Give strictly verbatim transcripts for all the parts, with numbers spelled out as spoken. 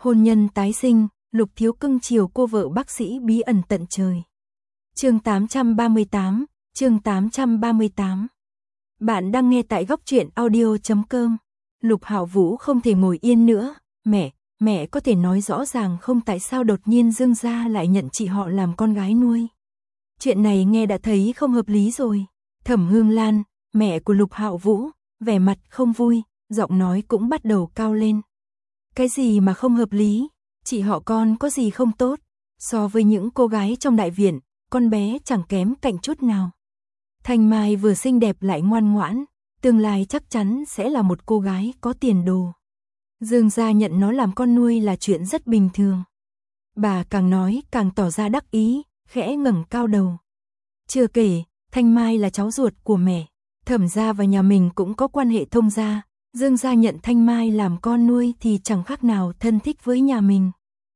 Hôn nhân tái sinh, Lục Thiếu cưng chiều cô vợ bác sĩ bí ẩn tận trời. Chương tám trăm ba mươi tám, chương tám trăm ba mươi tám. Bạn đang nghe tại góc truyện audio chấm com. Lục Hạo Vũ không thể ngồi yên nữa, mẹ, mẹ có thể nói rõ ràng không tại sao đột nhiên Dương gia lại nhận chị họ làm con gái nuôi. Chuyện này nghe đã thấy không hợp lý rồi. Thẩm Hương Lan, mẹ của Lục Hạo Vũ, vẻ mặt không vui, giọng nói cũng bắt đầu cao lên. Cái gì mà không hợp lý, chị họ con có gì không tốt, so với những cô gái trong đại viện, con bé chẳng kém cạnh chút nào. Thanh Mai vừa xinh đẹp lại ngoan ngoãn, tương lai chắc chắn sẽ là một cô gái có tiền đồ. Dương gia nhận nó làm con nuôi là chuyện rất bình thường. Bà càng nói càng tỏ ra đắc ý, khẽ ngẩng cao đầu. Chưa kể, Thanh Mai là cháu ruột của mẹ, Thẩm gia và nhà mình cũng có quan hệ thông gia. Dương gia nhận Thanh Mai làm con nuôi thì chẳng khác nào thân thích với nhà mình.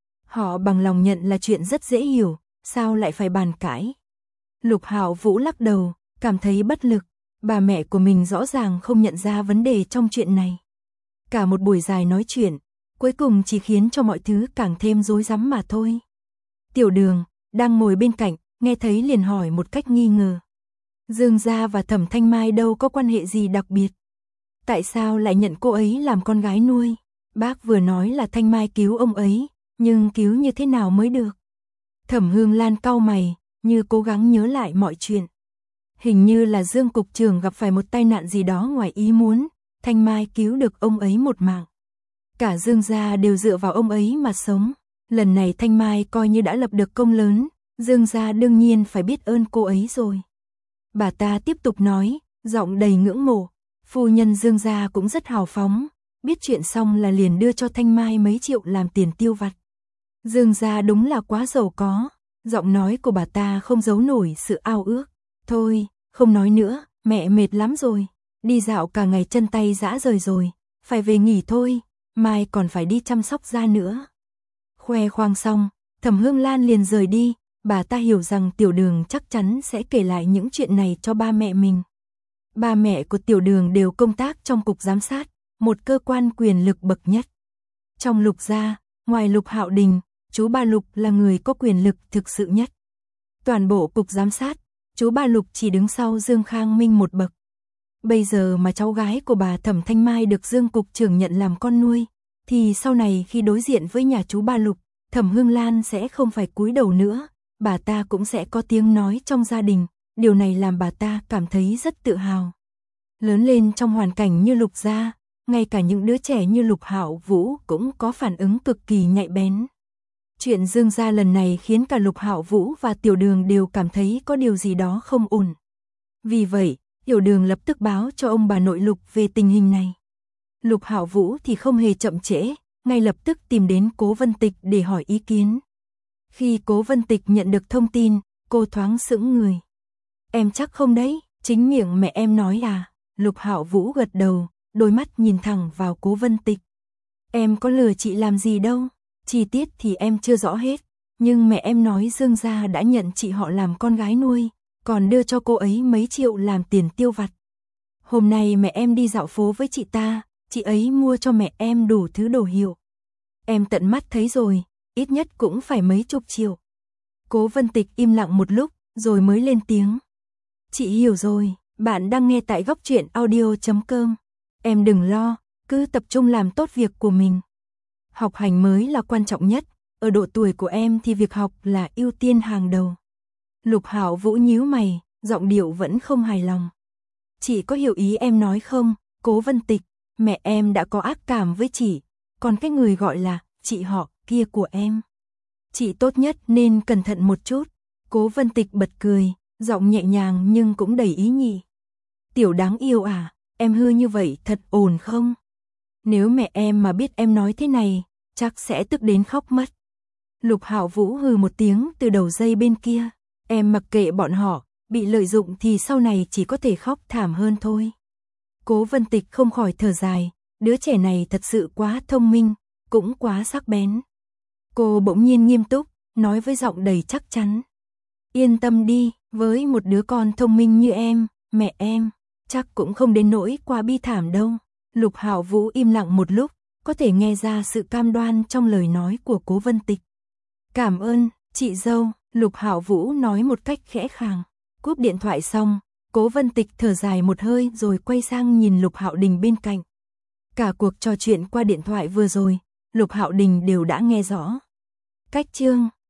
Họ bằng lòng nhận là chuyện rất dễ hiểu, sao lại phải bàn cãi. Lục Hạo Vũ lắc đầu, cảm thấy bất lực, bà mẹ của mình rõ ràng không nhận ra vấn đề trong chuyện này. Cả một buổi dài nói chuyện, cuối cùng chỉ khiến cho mọi thứ càng thêm rối rắm mà thôi. Tiểu Đường, đang ngồi bên cạnh, nghe thấy liền hỏi một cách nghi ngờ. Dương gia và Thẩm Thanh Mai đâu có quan hệ gì đặc biệt. Tại sao lại nhận cô ấy làm con gái nuôi? Bác vừa nói là Thanh Mai cứu ông ấy, nhưng cứu như thế nào mới được? Thẩm Hương Lan cau mày, như cố gắng nhớ lại mọi chuyện. Hình như là Dương cục trưởng gặp phải một tai nạn gì đó ngoài ý muốn, Thanh Mai cứu được ông ấy một mạng. Cả Dương gia đều dựa vào ông ấy mà sống. Lần này Thanh Mai coi như đã lập được công lớn, Dương gia đương nhiên phải biết ơn cô ấy rồi. Bà ta tiếp tục nói, giọng đầy ngưỡng mộ. Phu nhân Dương gia cũng rất hào phóng, biết chuyện xong là liền đưa cho Thanh Mai mấy triệu làm tiền tiêu vặt. Dương gia đúng là quá giàu có, giọng nói của bà ta không giấu nổi sự ao ước. Thôi, không nói nữa, mẹ mệt lắm rồi, đi dạo cả ngày chân tay rã rời rồi, phải về nghỉ thôi, mai còn phải đi chăm sóc da nữa. Khoe khoang xong, Thẩm Hương Lan liền rời đi, bà ta hiểu rằng Tiểu Đường chắc chắn sẽ kể lại những chuyện này cho ba mẹ mình. Ba mẹ của Tiểu Đường đều công tác trong cục giám sát, một cơ quan quyền lực bậc nhất. Trong Lục gia, ngoài Lục Hạo Đình, chú ba Lục là người có quyền lực thực sự nhất. Toàn bộ cục giám sát, chú ba Lục chỉ đứng sau Dương Khang Minh một bậc. Bây giờ mà cháu gái của bà Thẩm Thanh Mai được Dương cục trưởng nhận làm con nuôi, thì sau này khi đối diện với nhà chú ba Lục, Thẩm Hương Lan sẽ không phải cúi đầu nữa, bà ta cũng sẽ có tiếng nói trong gia đình. Điều này làm bà ta cảm thấy rất tự hào. Lớn lên trong hoàn cảnh như Lục gia, ngay cả những đứa trẻ như Lục Hạo Vũ cũng có phản ứng cực kỳ nhạy bén. Chuyện Dương gia lần này khiến cả Lục Hạo Vũ và Tiểu Đường đều cảm thấy có điều gì đó không ổn. Vì vậy, Tiểu Đường lập tức báo cho ông bà nội Lục về tình hình này. Lục Hạo Vũ thì không hề chậm trễ, ngay lập tức tìm đến Cố Vân Tịch để hỏi ý kiến. Khi Cố Vân Tịch nhận được thông tin, cô thoáng sững người. Em chắc không đấy, chính miệng mẹ em nói à? Lục Hạo Vũ gật đầu, đôi mắt nhìn thẳng vào Cố Vân Tịch. Em có lừa chị làm gì đâu, chi tiết thì em chưa rõ hết, nhưng mẹ em nói Dương gia đã nhận chị họ làm con gái nuôi, còn đưa cho cô ấy mấy triệu làm tiền tiêu vặt. Hôm nay mẹ em đi dạo phố với chị ta, chị ấy mua cho mẹ em đủ thứ đồ hiệu. Em tận mắt thấy rồi, ít nhất cũng phải mấy chục triệu. Cố Vân Tịch im lặng một lúc, rồi mới lên tiếng. Chị hiểu rồi, bạn đang nghe tại góc truyện audio chấm com. Em đừng lo, cứ tập trung làm tốt việc của mình. Học hành mới là quan trọng nhất, ở độ tuổi của em thì việc học là ưu tiên hàng đầu. Lục Hạo Vũ nhíu mày, giọng điệu vẫn không hài lòng. Chị có hiểu ý em nói không, Cố Vân Tịch, mẹ em đã có ác cảm với chị, còn cái người gọi là chị họ kia của em. Chị tốt nhất nên cẩn thận một chút. Cố Vân Tịch bật cười, giọng nhẹ nhàng nhưng cũng đầy ý nhị. Tiểu đáng yêu à, em hư như vậy thật ổn không? Nếu mẹ em mà biết em nói thế này, chắc sẽ tức đến khóc mất. Lục Hạo Vũ hừ một tiếng từ đầu dây bên kia. Em mặc kệ bọn họ, bị lợi dụng thì sau này chỉ có thể khóc thảm hơn thôi. Cố Vân Tịch không khỏi thở dài, đứa trẻ này thật sự quá thông minh, cũng quá sắc bén. Cô bỗng nhiên nghiêm túc, nói với giọng đầy chắc chắn. Yên tâm đi, với một đứa con thông minh như em, mẹ em, chắc cũng không đến nỗi quá bi thảm đâu. Lục Hạo Vũ im lặng một lúc, có có thể nghe ra sự cam đoan trong lời nói của Cố Vân Tịch. Cảm ơn, chị dâu, Lục Hạo Vũ nói một cách khẽ khàng. Cúp điện thoại xong, Cố Vân Tịch thở dài một hơi rồi quay sang nhìn Lục Hạo Đình bên cạnh. Cả cuộc trò chuyện qua điện thoại vừa rồi, Lục Hạo Đình đều đã nghe rõ. Cách chương